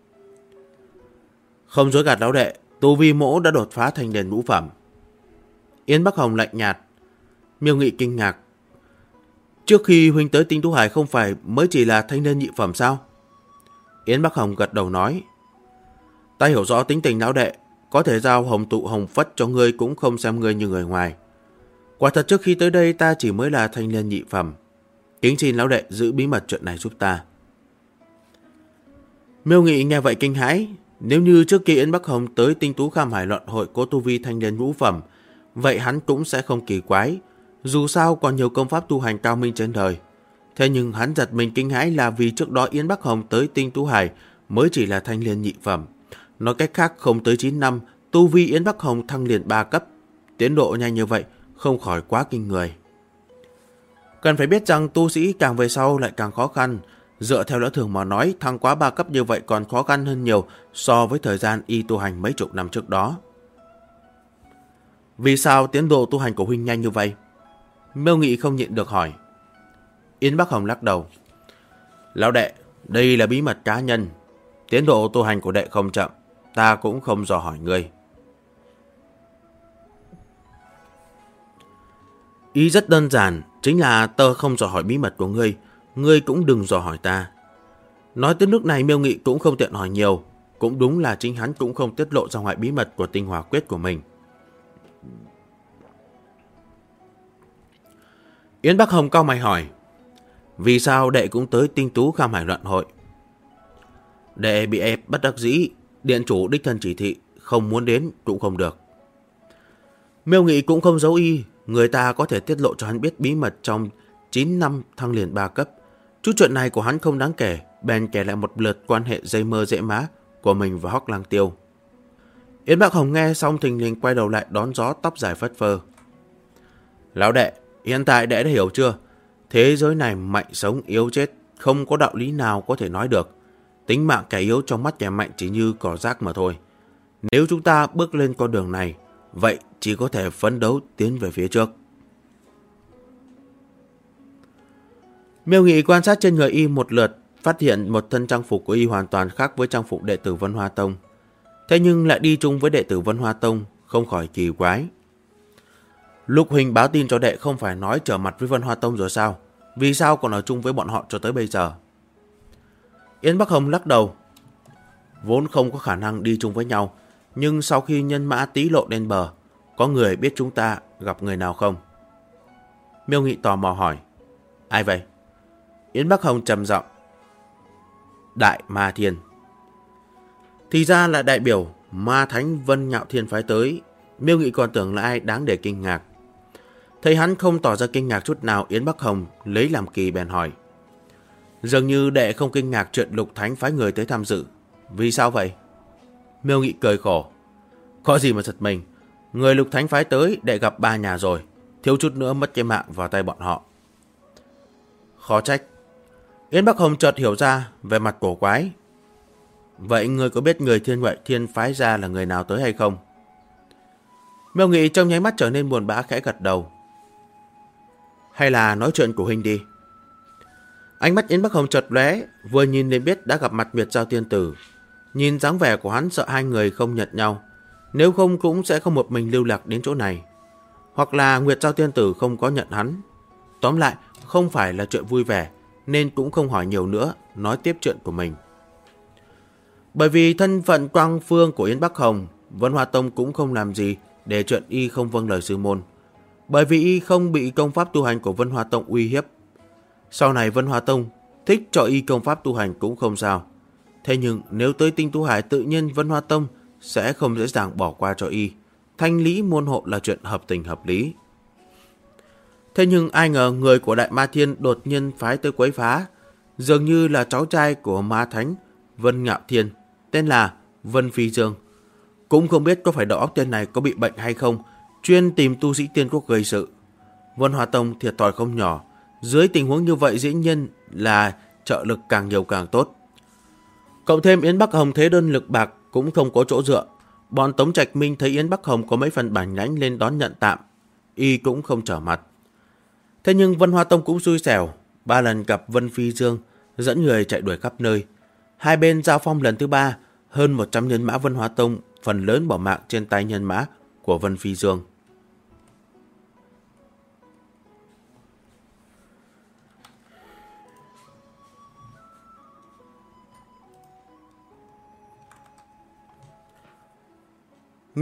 Không dối gạt lão đệ, tu vi mỗ đã đột phá thanh liên ngũ phẩm. Yến Bắc Hồng lạnh nhạt. Miêu Nghị kinh ngạc. trước khi huynh tới Tinh Tú Hải không phải mới chỉ là thanh niên nhị phẩm sao? Yến Bắc Hồng gật đầu nói. Ta hiểu rõ tính tình lão đệ, có thể giao hồng tụ hồng phất cho ngươi cũng không xem ngươi như người ngoài. Quả thật trước khi tới đây ta chỉ mới là thanh niên nhị phẩm. Kính xin lão đệ giữ bí mật chuyện này giúp ta. Miêu Nghị nghe vậy kinh hãi. Nếu như trước kia Yến Bắc Hồng tới Tinh Tú Kham Hải luận hội có tu vi thanh niên ngũ phẩm, vậy hắn cũng sẽ không kỳ quái. Dù sao còn nhiều công pháp tu hành cao minh trên đời. Thế nhưng hắn giật mình kinh hãi là vì trước đó Yến Bắc Hồng tới Tinh Tú Hải mới chỉ là thanh niên nhị phẩm. Nói cách khác không tới 9 năm, tu vi Yến Bắc Hồng thăng liền 3 cấp. Tiến độ nhanh như vậy không khỏi quá kinh người. Cần phải biết rằng tu sĩ càng về sau lại càng khó khăn. Dựa theo lẽ thường mà nói, thăng quá 3 cấp như vậy còn khó khăn hơn nhiều so với thời gian y tu hành mấy chục năm trước đó. Vì sao tiến độ tu hành của huynh nhanh như vậy? Miêu Nghị không nhịn được hỏi. Yến Bắc Hồng lắc đầu. Lão đệ, đây là bí mật cá nhân. Tiến độ tu hành của đệ không chậm, ta cũng không dò hỏi ngươi. Ý rất đơn giản, chính là tớ không dò hỏi bí mật của ngươi, ngươi cũng đừng dò hỏi ta. Nói tới nước này Miêu Nghị cũng không tiện hỏi nhiều, cũng đúng là chính hắn cũng không tiết lộ ra ngoài bí mật của tinh hỏa quyết của mình. Yến Bắc Hồng cau mày hỏi, vì sao đệ cũng tới Tinh Tú Kham Hải luận hội? Đệ bị ép bất đắc dĩ, điện chủ đích thân chỉ thị, không muốn đến cũng không được. Miêu Nghị cũng không giấu y, người ta có thể tiết lộ cho hắn biết bí mật trong 9 năm thăng liền 3 cấp. Chút chuyện này của hắn không đáng kể, bèn kể lại một lượt quan hệ dây mơ dễ má của mình và Hoắc Lang Tiêu. Yến Bắc Hồng nghe xong thình lình quay đầu lại đón gió tóc dài phất phơ. Lão đệ, hiện tại đệ đã hiểu chưa? Thế giới này mạnh sống yếu chết, không có đạo lý nào có thể nói được. Tính mạng kẻ yếu trong mắt kẻ mạnh chỉ như cỏ rác mà thôi. Nếu chúng ta bước lên con đường này, vậy chỉ có thể phấn đấu tiến về phía trước. Miêu Nghị quan sát trên người y một lượt, phát hiện một thân trang phục của y hoàn toàn khác với trang phục đệ tử Vân Hoa Tông. Thế nhưng lại đi chung với đệ tử Vân Hoa Tông, không khỏi kỳ quái. Lúc huynh báo tin cho đệ không phải nói trở mặt với Vân Hoa Tông rồi sao? Vì sao còn ở chung với bọn họ cho tới bây giờ? Yến Bắc Hồng lắc đầu. Vốn không có khả năng đi chung với nhau, nhưng sau khi nhân mã tí lộ lên bờ, có người biết chúng ta gặp người nào không? Miêu Nghị tò mò hỏi. Ai vậy? Yến Bắc Hồng trầm giọng. Đại Ma Thiên. Thì ra là đại biểu Ma Thánh Vân Ngạo Thiên phái tới. Miêu Nghị còn tưởng là ai đáng để kinh ngạc. Thấy hắn không tỏ ra kinh ngạc chút nào, Yến Bắc Hồng lấy làm kỳ bèn hỏi. Dường như đệ không kinh ngạc chuyện Lục Thánh phái người tới tham dự. Vì sao vậy? Miêu Nghị cười khổ. Có gì mà giật mình. Người Lục Thánh phái tới đệ gặp 3 nhà rồi. Thiếu chút nữa mất cái mạng vào tay bọn họ. Khó trách. Yến Bắc Hồng chợt hiểu ra về mặt cổ quái. Vậy người có biết người Thiên Ngoại Thiên phái ra là người nào tới hay không? Miêu Nghị trong nháy mắt trở nên buồn bã khẽ gật đầu. Hay là nói chuyện của huynh đi. Ánh mắt Yến Bắc Hồng chợt lóe, vừa nhìn liền biết đã gặp mặt Nguyệt Giao Tiên Tử. Nhìn dáng vẻ của hắn sợ hai người không nhận nhau, nếu không cũng sẽ không một mình lưu lạc đến chỗ này. Hoặc là Nguyệt Giao Tiên Tử không có nhận hắn. Tóm lại, không phải là chuyện vui vẻ, nên cũng không hỏi nhiều nữa, nói tiếp chuyện của mình. Bởi vì thân phận quang phương của Yến Bắc Hồng, Vân Hoa Tông cũng không làm gì để chuyện y không vâng lời sư môn. Bởi vì y không bị công pháp tu hành của Vân Hoa Tông uy hiếp. Sau này Vân Hoa Tông thích cho y công pháp tu hành cũng không sao. Thế nhưng nếu tới Tinh Tú Hải, tự nhiên Vân Hoa Tông sẽ không dễ dàng bỏ qua cho y. Thanh lý môn hộ là chuyện hợp tình hợp lý. Thế nhưng ai ngờ người của Đại Ma Thiên đột nhiên phái tới quấy phá. Dường như là cháu trai của Ma Thánh Vân Ngạo Thiên, tên là Vân Phi Dương. Cũng không biết có phải đầu óc tên này có bị bệnh hay không, chuyên tìm tu sĩ tiên quốc gây sự. Vân Hoa Tông thiệt thòi không nhỏ. Dưới tình huống như vậy dĩ nhiên là trợ lực càng nhiều càng tốt. Cộng thêm Yến Bắc Hồng thế đơn lực bạc cũng không có chỗ dựa. Bọn Tống Trạch Minh thấy Yến Bắc Hồng có mấy phần bản lãnh lên đón nhận tạm, y cũng không trở mặt. Thế nhưng Vân Hoa Tông cũng xui xẻo, 3 lần gặp Vân Phi Dương, dẫn người chạy đuổi khắp nơi. Hai bên giao phong lần thứ 3, hơn 100 nhân mã Vân Hoa Tông phần lớn bỏ mạng trên tay nhân mã của Vân Phi Dương.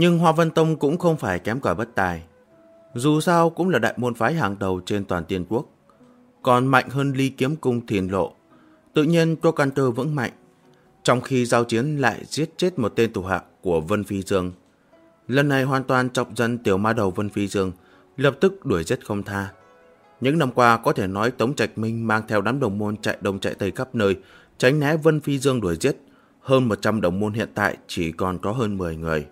Nhưng Hoa Vân Tông cũng không phải kém cỏi bất tài. Dù sao cũng là đại môn phái hàng đầu trên toàn Tiên Quốc, còn mạnh hơn Ly Kiếm Cung Thiền Lộ, tự nhiên có căn cơ vững mạnh. Trong khi giao chiến lại giết chết một tên thủ hạ của Vân Phi Dương. Lần này hoàn toàn chọc giận tiểu ma đầu Vân Phi Dương, lập tức đuổi giết không tha. Những năm qua có thể nói Tống Trạch Minh mang theo đám đồng môn chạy đông chạy tây khắp nơi, tránh né Vân Phi Dương đuổi giết. Hơn 100 đồng môn hiện tại chỉ còn có hơn 10 người.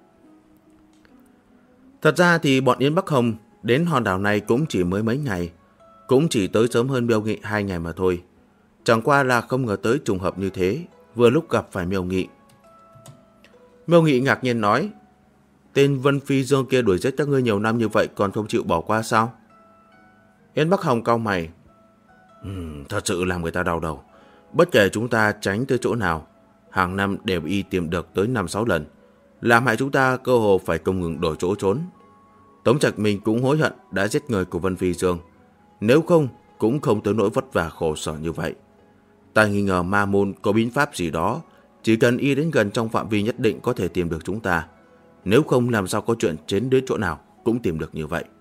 Thật ra thì bọn Yến Bắc Hồng đến hòn đảo này cũng chỉ mới mấy ngày, cũng chỉ tới sớm hơn Miêu Nghị 2 ngày mà thôi. Chẳng qua là không ngờ tới trùng hợp như thế, vừa lúc gặp phải Miêu Nghị. Miêu Nghị ngạc nhiên nói, tên Vân Phi Dương kia đuổi giết các ngươi nhiều năm như vậy còn không chịu bỏ qua sao? Yến Bắc Hồng cau mày, thật sự làm người ta đau đầu. Bất kể chúng ta tránh tới chỗ nào, hàng năm đều y tìm được tới 5-6 lần, làm hại chúng ta cơ hồ phải không ngừng đổi chỗ trốn. Tống Trạch Minh cũng hối hận đã giết người của Vân Phi Dương, nếu không cũng không tới nỗi vất vả khổ sở như vậy. Ta nghi ngờ ma môn có biến pháp gì đó, chỉ cần y đến gần trong phạm vi nhất định có thể tìm được chúng ta. Nếu không làm sao có chuyện đến đến chỗ nào cũng tìm được như vậy.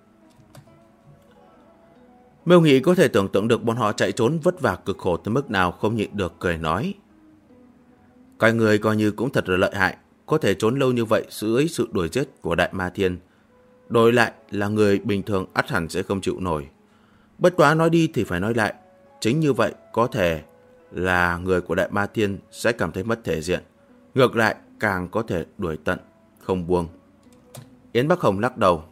Miêu Nghị có thể tưởng tượng được bọn họ chạy trốn vất vả cực khổ tới mức nào, không nhịn được cười nói, các người coi như cũng thật là lợi hại, có thể trốn lâu như vậy dưới sự đuổi giết của Đại Ma Thiên. Đổi lại là người bình thường ắt hẳn sẽ không chịu nổi. Bất quá nói đi thì phải nói lại, chính như vậy có thể là người của Đại Ma Thiên sẽ cảm thấy mất thể diện, ngược lại càng có thể đuổi tận không buông. Yến Bắc Hồng lắc đầu,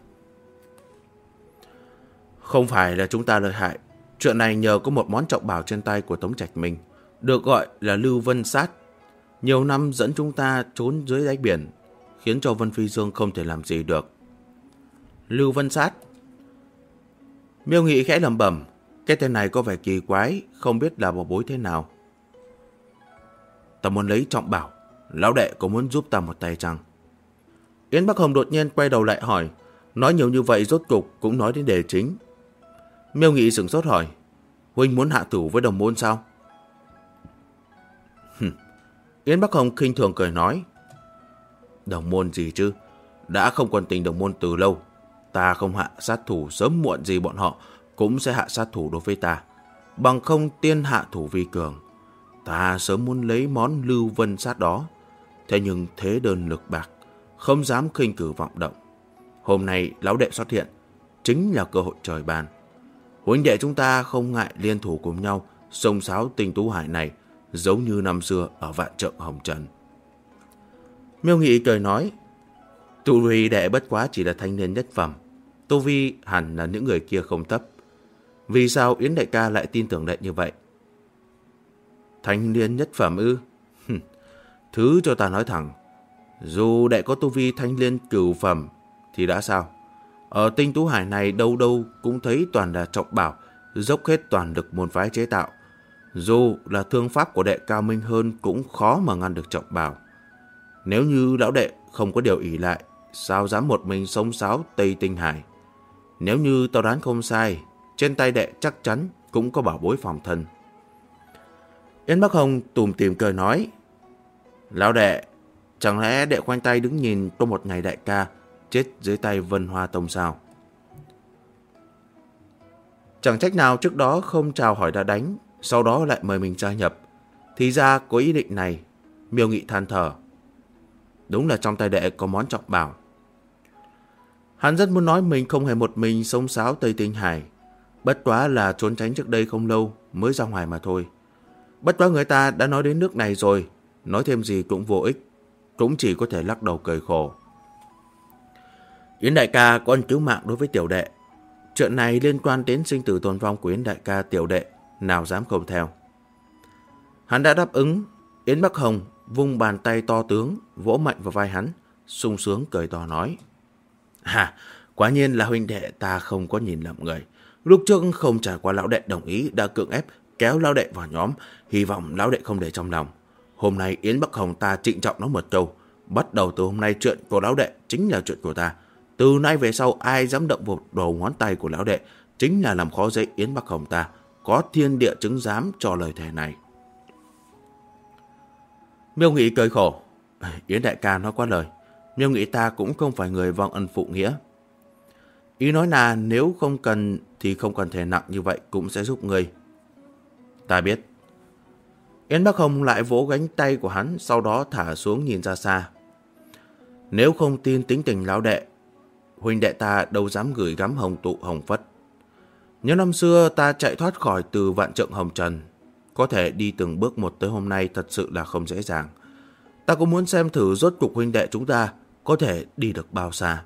không phải là chúng ta lợi hại, chuyện này nhờ có một món trọng bảo trên tay của Tống Trạch Minh, được gọi là Lưu Vân Sát. Nhiều năm dẫn chúng ta trốn dưới đáy biển, khiến cho Vân Phi Dương không thể làm gì được. Lưu Vân Sát. Miêu Nghị khẽ lẩm bẩm, cái tên này có vẻ kỳ quái, không biết là bảo bối thế nào. Ta muốn lấy trọng bảo, lão đệ có muốn giúp ta một tay chăng? Yến Bắc Hồng đột nhiên quay đầu lại hỏi, nói nhiều như vậy rốt cục cũng nói đến đề chính. Miêu Nghị sửng sốt hỏi, huynh muốn hạ thủ với đồng môn sao? Yến Bắc Hồng khinh thường cười nói, đồng môn gì chứ, đã không còn tình đồng môn từ lâu. Ta không hạ sát thủ, sớm muộn gì bọn họ cũng sẽ hạ sát thủ đối với ta. Bằng không tiên hạ thủ vi cường. Ta sớm muốn lấy món Lưu Vân Sát đó, thế nhưng thế đơn lực bạc, không dám khinh cử vọng động. Hôm nay lão đệ xuất hiện, chính là cơ hội trời ban. Huynh đệ chúng ta không ngại liên thủ cùng nhau, xông xáo Tinh Tú Hải này, giống như năm xưa ở Vạn Trượng Hồng Trần. Miêu Nghị cười nói, tu vi đệ bất quá chỉ là thanh niên nhất phẩm, tu vi hẳn là những người kia không thấp. Vì sao Yến đại ca lại tin tưởng đệ như vậy? Thanh niên nhất phẩm ư? Thứ cho ta nói thẳng, dù đệ có tu vi thanh niên cửu phẩm thì đã sao? Ở Tinh Tú Hải này đâu đâu cũng thấy toàn là trọng bảo, dốc hết toàn lực môn phái chế tạo. Dù là thương pháp của đệ cao minh hơn cũng khó mà ngăn được trọng bảo. Nếu như lão đệ không có điều ỷ lại, sao dám một mình xông xáo Tây Tinh Hải? Nếu như tao đoán không sai, trên tay đệ chắc chắn cũng có bảo bối phòng thân. Yến Bắc Hồng tủm tỉm cười nói, lão đệ, chẳng lẽ đệ khoanh tay đứng nhìn trong một ngày đại ca chết dưới tay Vân Hoa Tông sao? Chẳng trách nào trước đó không chào hỏi đã đánh, sau đó lại mời mình gia nhập. Thì ra có ý định này. Miêu Nghị than thở, đúng là trong tay đệ có món trọng bảo. Hắn rất muốn nói mình không hề một mình xông xáo Tây Tinh Hải, bất quá là trốn tránh trước đây không lâu mới ra ngoài mà thôi. Bất quá người ta đã nói đến nước này rồi, nói thêm gì cũng vô ích, cũng chỉ có thể lắc đầu cười khổ. Yến đại ca có ân cứu mạng đối với tiểu đệ, chuyện này liên quan đến sinh tử tồn vong của Yến đại ca, tiểu đệ nào dám không theo. Hắn đã đáp ứng. Yến Bắc Hồng vung bàn tay to tướng vỗ mạnh vào vai hắn, sung sướng cười to nói, quả nhiên là huynh đệ ta không có nhìn lầm người. Lúc trước không trải qua lão đệ đồng ý đã cưỡng ép kéo lão đệ vào nhóm, hy vọng lão đệ không để trong lòng. Hôm nay Yến Bắc Hồng ta trịnh trọng nói một câu, bắt đầu từ hôm nay chuyện của lão đệ chính là chuyện của ta. Từ nay về sau ai dám động vào đầu ngón tay của lão đệ chính là làm khó dễ Yến Bắc Hồng ta, có thiên địa chứng giám cho lời thề này. Miêu Nghị cười khổ, Yến đại ca nói quá lời, Miêu Nghị ta cũng không phải người vong ân phụ nghĩa. Ý nói là nếu không cần thì không cần thể nặng như vậy cũng sẽ giúp ngươi. Ta biết. Yến Bắc Hồng lại vỗ gánh tay của hắn, sau đó thả xuống nhìn ra xa. Nếu không tin tính tình lão đệ, huynh đệ ta đâu dám gửi gắm hồng tụ hồng phất. Nhớ năm xưa ta chạy thoát khỏi từ vạn trượng hồng trần, có thể đi từng bước một tới hôm nay thật sự là không dễ dàng. Ta cũng muốn xem thử rốt cục huynh đệ chúng ta có thể đi được bao xa.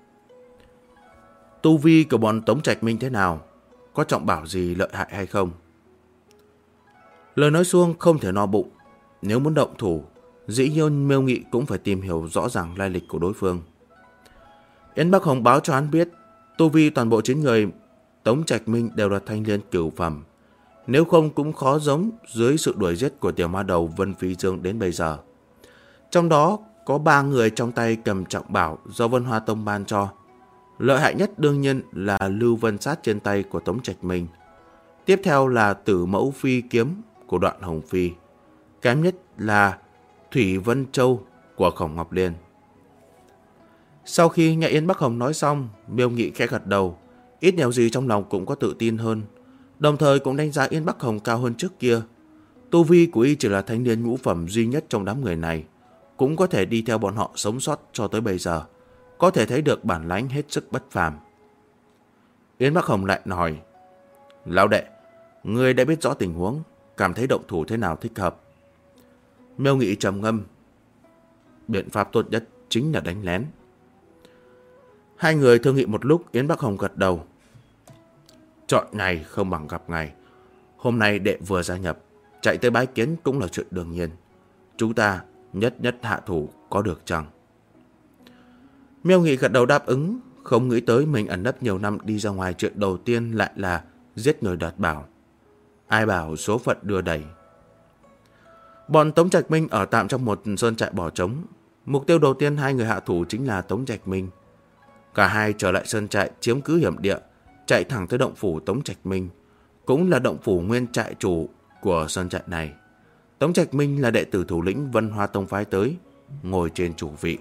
Tu vi của bọn Tống Trạch Minh thế nào? Có trọng bảo gì lợi hại hay không? Lời nói suông không thể no bụng. Nếu muốn động thủ, dĩ nhiên Miêu Nghị cũng phải tìm hiểu rõ ràng lai lịch của đối phương. Yến Bắc Hồng báo cho hắn biết, tu vi toàn bộ 9 người Tống Trạch Minh đều là thanh liên cửu phẩm. Nếu không cũng khó giống dưới sự đuổi giết của tiểu ma đầu Vân Phi Dương đến bây giờ. Trong đó có 3 người trong tay cầm trọng bảo do Vân Hoa Tông ban cho. Lợi hại nhất đương nhiên là Lưu Vân Sát trên tay của Tống Trạch Minh. Tiếp theo là Tử Mẫu Phi kiếm của Đoạn Hồng Phi. Kém nhất là Thủy Vân Châu của Khổng Ngọc Liên. Sau khi nghe Yến Bắc Hồng nói xong, Miêu Nghị khẽ gật đầu, ít nhiều gì trong lòng cũng có tự tin hơn, đồng thời cũng đánh giá Yến Bắc Hồng cao hơn trước kia. Tu vi của y chỉ là thanh niên ngũ phẩm duy nhất trong đám người này, cũng có thể đi theo bọn họ sống sót cho tới bây giờ, có thể thấy được bản lãnh hết sức bất phàm. Yến Bắc Hồng lại nói, lão đệ, ngươi đã biết rõ tình huống, cảm thấy động thủ thế nào thích hợp? Miêu Nghị trầm ngâm, biện pháp tốt nhất chính là đánh lén. Hai người thương nghị một lúc, Yến Bắc Hồng gật đầu. Chọn ngày không bằng gặp ngày. Hôm nay đệ vừa gia nhập, chạy tới bái kiến cũng là chuyện đương nhiên. Chúng ta nhất hạ thủ có được chăng? Miêu Nghị gật đầu đáp ứng, không nghĩ tới mình ẩn nấp nhiều năm đi ra ngoài, chuyện đầu tiên lại là giết người đoạt bảo. Ai bảo số phận đưa đẩy. Bọn Tống Trạch Minh ở tạm trong một sơn trại bỏ trống. Mục tiêu đầu tiên hai người hạ thủ chính là Tống Trạch Minh. Cả hai trở lại sơn trại chiếm cứ hiểm địa, chạy thẳng tới động phủ Tống Trạch Minh, cũng là động phủ nguyên trại chủ của sơn trại này. Tống Trạch Minh là đệ tử thủ lĩnh Vân Hoa Tông phái tới, ngồi trên chủ vị.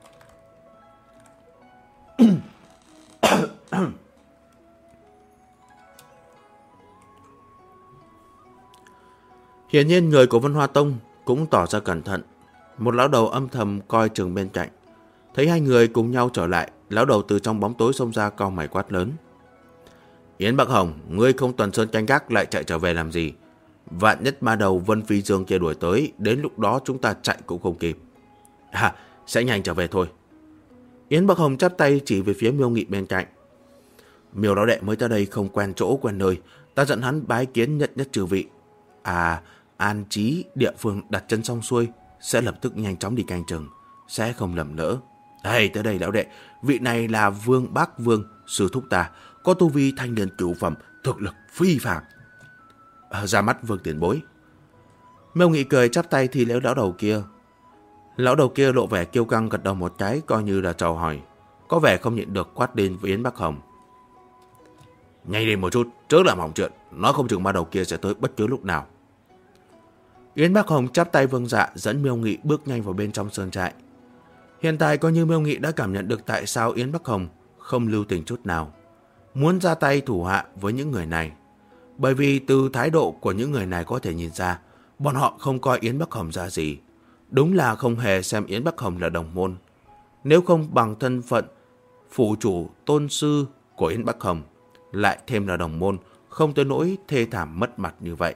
Hiển nhiên người của Vân Hoa Tông cũng tỏ ra cẩn thận. Một lão đầu âm thầm coi chừng bên cạnh. Thấy hai người cùng nhau trở lại, lão đầu từ trong bóng tối xông ra cau mày quát lớn. Yến Bắc Hồng, ngươi không tuần sơn canh gác lại chạy trở về làm gì? Vạn nhất ma đầu Vân Phi Dương kia đuổi tới, đến lúc đó chúng ta chạy cũng không kịp. Sẽ nhanh trở về thôi. Yến Bắc Hồng chắp tay chỉ về phía Miêu Nghị bên cạnh. Miêu lão đệ mới tới đây không quen chỗ quen nơi, ta dẫn hắn bái kiến nhất chư vị. An trí địa phương đặt chân xong xuôi, sẽ lập tức nhanh chóng đi canh chừng, sẽ không lầm lỡ. Tới đây lão đệ, vị này là Vương Bác Vương, sư thúc ta, có tu vi thanh niên cửu phẩm, thực lực phi phàm. Ra mắt Vương tiền bối. Miêu Nghị cười chắp tay thì lễ lão đầu kia. Lão đầu kia lộ vẻ kiêu căng gật đầu một cái coi như là chào hỏi, có vẻ không nhịn được quát lên với Yến Bắc Hồng. Nhanh lên một chút, chớ làm hỏng chuyện, nói không chừng ma đầu kia sẽ tới bất cứ lúc nào. Yến Bắc Hồng chắp tay vâng dạ, dẫn Miêu Nghị bước nhanh vào bên trong sơn trại. Hiện tại coi như Miêu Nghị đã cảm nhận được tại sao Yến Bắc Hồng không lưu tình chút nào, muốn ra tay thủ hạ với những người này. Bởi vì từ thái độ của những người này có thể nhìn ra, bọn họ không coi Yến Bắc Hồng ra gì. Đúng là không hề xem Yến Bắc Hồng là đồng môn. Nếu không bằng thân phận phủ chủ tôn sư của Yến Bắc Hồng, lại thêm là đồng môn, không tới nỗi thê thảm mất mặt như vậy.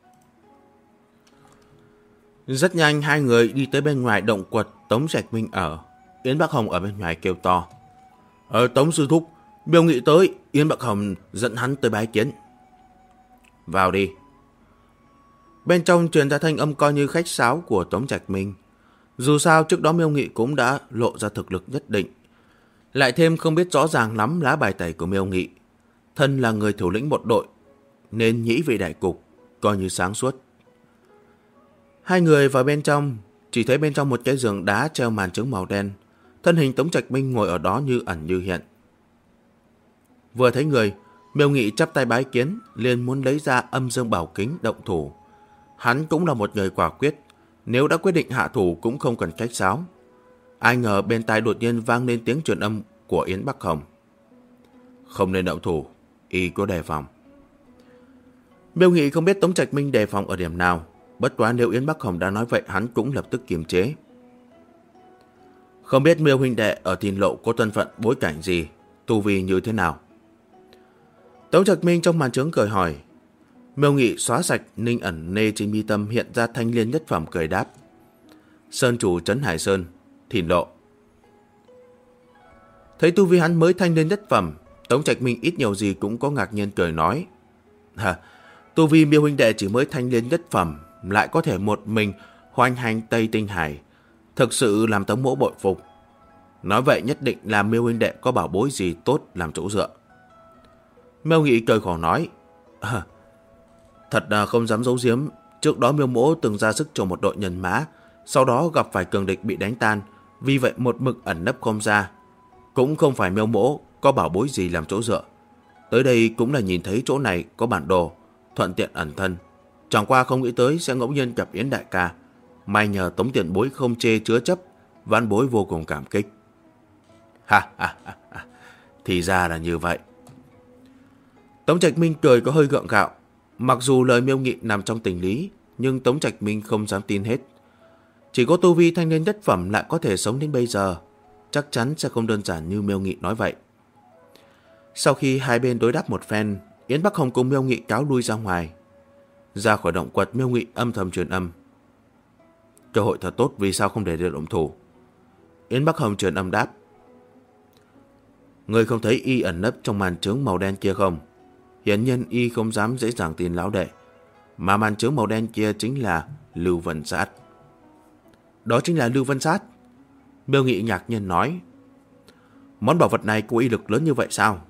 Rất nhanh hai người đi tới bên ngoài động quật Tống Trạch Minh ở. Yến Bắc Hồng ở bên ngoài kêu to. Tống sư thúc, Miêu Nghị tới, Yến Bắc Hồng dẫn hắn tới bái kiến. Vào đi. Bên trong truyền ra thanh âm coi như khách sáo của Tống Trạch Minh. Dù sao trước đó Miêu Nghị cũng đã lộ ra thực lực nhất định. Lại thêm không biết rõ ràng lắm lá bài tẩy của Miêu Nghị. Thân là người thủ lĩnh một đội, nên nghĩ về đại cục, coi như sáng suốt. Hai người vào bên trong, chỉ thấy bên trong một cái giường đá treo màn trướng màu đen. Thân hình Tống Trạch Minh ngồi ở đó như ẩn như hiện. Vừa thấy người, Miêu Nghị chắp tay bái kiến, liền muốn lấy ra âm dương bảo kính động thủ. Hắn cũng là một người quả quyết, nếu đã quyết định hạ thủ cũng không cần khách sáo. Ai ngờ bên tai đột nhiên vang lên tiếng truyền âm của Yến Bắc Hồng. Không nên động thủ, y có đề phòng. Miêu Nghị không biết Tống Trạch Minh đề phòng ở điểm nào, bất quá nếu Yến Bắc Hồng đã nói vậy hắn cũng lập tức kiềm chế. Không biết Miêu huynh đệ ở Thìn Lộ có thân phận bối cảnh gì, tu vi như thế nào? Tống Trạch Minh trong màn trướng cười hỏi. Miêu Nghị xóa sạch ninh ẩn nê trên mi tâm hiện ra thanh liên nhất phẩm cười đáp. Sơn chủ Trấn Hải Sơn, Thìn Lộ. Thấy tu vi hắn mới thanh liên nhất phẩm, Tống Trạch Minh ít nhiều gì cũng có ngạc nhiên cười nói. Tu vi Miêu huynh đệ chỉ mới thanh liên nhất phẩm, lại có thể một mình hoành hành Tây Tinh Hải, thực sự làm Tống mỗ bội phục. Nói vậy nhất định là Miêu huynh đệ có bảo bối gì tốt làm chỗ dựa. Miêu Nghị cười khổ nói. Thật không dám giấu giếm, trước đó Miêu mỗ từng ra sức cho một đội nhân mã, sau đó gặp phải cường địch bị đánh tan, vì vậy một mực ẩn nấp không ra. Cũng không phải Miêu mỗ có bảo bối gì làm chỗ dựa. Tới đây cũng là nhìn thấy chỗ này có bản đồ, thuận tiện ẩn thân. Chẳng qua không nghĩ tới sẽ ngẫu nhiên gặp Yến đại ca. May nhờ Tống tiền bối không chê chứa chấp, vãn bối vô cùng cảm kích. Thì ra là như vậy. Tống Trạch Minh cười có hơi gượng gạo. Mặc dù lời Miêu Nghị nằm trong tình lý, nhưng Tống Trạch Minh không dám tin hết. Chỉ có tu vi thanh niên nhất phẩm lại có thể sống đến bây giờ, chắc chắn sẽ không đơn giản như Miêu Nghị nói vậy. Sau khi hai bên đối đáp một phen, Yến Bắc Hồng cùng Miêu Nghị cáo lui ra ngoài. Ra khỏi động quật, Miêu Nghị âm thầm truyền âm. Cơ hội thật tốt, vì sao không để được động thủ? Yến Bắc Hồng truyền âm đáp. Ngươi không thấy y ẩn nấp trong màn trướng màu đen kia không? Hiển nhiên y không dám dễ dàng tin lão đệ, mà màn trướng màu đen kia chính là Lưu Vân Sát. Đó chính là Lưu Vân Sát? Miêu Nghị ngạc nhiên nói. Món bảo vật này có uy lực lớn như vậy sao?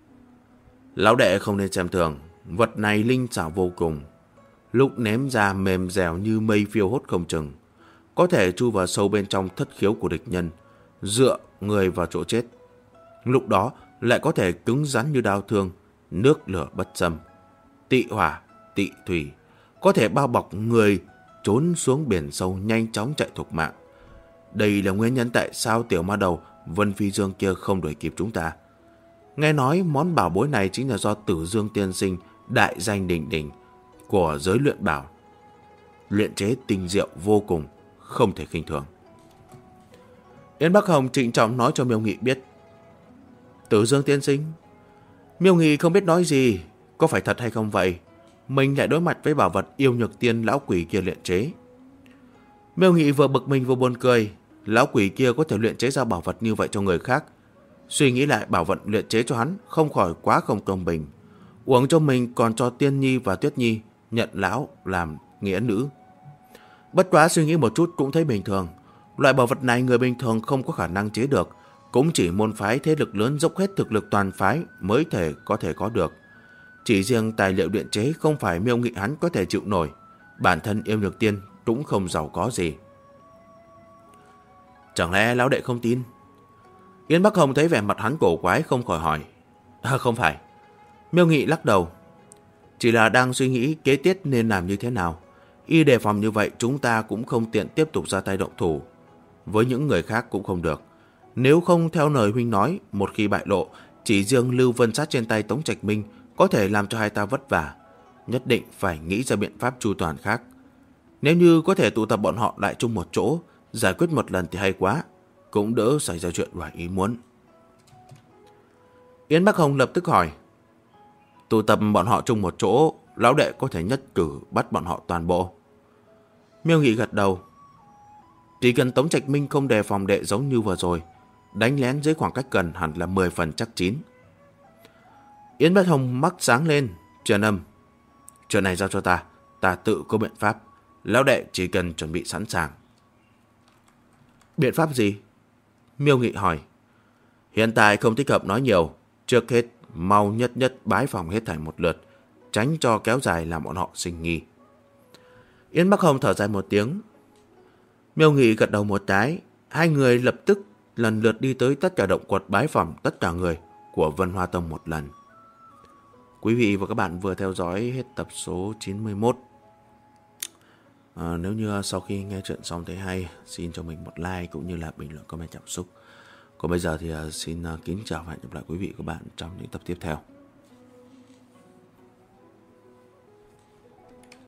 Lão đệ không nên xem thường, vật này linh xảo vô cùng. Lúc ném ra mềm dẻo như mây phiêu hốt không chừng, có thể chui vào sâu bên trong thất khiếu của địch nhân, dựa người vào chỗ chết. Lúc đó lại có thể cứng rắn như đao thương, nước lửa bất xâm, tị hỏa, tị thủy, có thể bao bọc người trốn xuống biển sâu nhanh chóng chạy thục mạng. Đây là nguyên nhân tại sao tiểu ma đầu Vân Phi Dương kia không đuổi kịp chúng ta. Nghe nói món bảo bối này chính là do Tử Dương tiên sinh đại danh đỉnh đỉnh của giới luyện bảo, luyện chế tinh diệu vô cùng, không thể khinh thường. Yến Bắc Hồng trịnh trọng nói cho Miêu Nghị biết. Tử Dương tiên sinh? Miêu Nghị không biết nói gì, có phải thật hay không vậy? Mình lại đối mặt với bảo vật yêu nhược tiên lão quỷ kia luyện chế. Miêu Nghị vừa bực mình vừa buồn cười. Lão quỷ kia có thể luyện chế ra bảo vật như vậy cho người khác. Suy nghĩ lại, bảo vật luyện chế cho hắn không khỏi quá không công bình. Uổng cho mình còn cho Tiên Nhi và Tuyết Nhi nhận lão làm nghĩa nữ. Bất quá suy nghĩ một chút cũng thấy bình thường. Loại bảo vật này người bình thường không có khả năng chế được, cũng chỉ môn phái thế lực lớn dốc hết thực lực toàn phái mới có thể có được. Chỉ riêng tài liệu luyện chế không phải Miêu Nghị hắn có thể chịu nổi. Bản thân yêu nhược tiên cũng không giàu có gì. Chẳng lẽ lão đệ không tin? Yến Bắc Hồng thấy vẻ mặt hắn cổ quái không khỏi hỏi. Không phải. Miêu Nghị lắc đầu. Chỉ là đang suy nghĩ kế tiếp nên làm như thế nào. Y đề phòng như vậy chúng ta cũng không tiện tiếp tục ra tay động thủ. Với những người khác cũng không được. Nếu không theo lời huynh nói, một khi bại lộ, chỉ riêng Lưu Vân Sát trên tay Tống Trạch Minh có thể làm cho hai ta vất vả. Nhất định phải nghĩ ra biện pháp chu toàn khác. Nếu như có thể tụ tập bọn họ lại chung một chỗ, giải quyết một lần thì hay quá, cũng đỡ xảy ra chuyện ngoài ý muốn. Yến Bắc Hồng lập tức hỏi. Tụ tập bọn họ chung một chỗ, lão đệ có thể nhất cử bắt bọn họ toàn bộ. Miêu Nghị gật đầu. Chỉ cần Tống Trạch Minh không đề phòng đệ giống như vừa rồi, đánh lén dưới khoảng cách gần hẳn là 10 phần chắc chín. Yến Bắc Hồng mắt sáng lên, truyền âm. Chuyện này giao cho ta tự có biện pháp. Lão đệ chỉ cần chuẩn bị sẵn sàng. Biện pháp gì? Miêu Nghị hỏi. Hiện tại không thích hợp nói nhiều. Trước hết, mau nhất bái phòng hết thảy một lượt, tránh cho kéo dài làm bọn họ sinh nghi. Yến Bắc Hồng thở dài một tiếng. Miêu Nghị gật đầu một cái. Hai người lập tức lần lượt đi tới tất cả động quật bái phòng tất cả người của Vân Hoa Tông một lần. Quý vị và các bạn vừa theo dõi hết tập số 91. Nếu như sau khi nghe chuyện xong thấy hay, xin cho mình một like cũng như là bình luận comment cảm xúc. Còn bây giờ thì xin kính chào và hẹn gặp lại quý vị và các bạn trong những tập tiếp theo.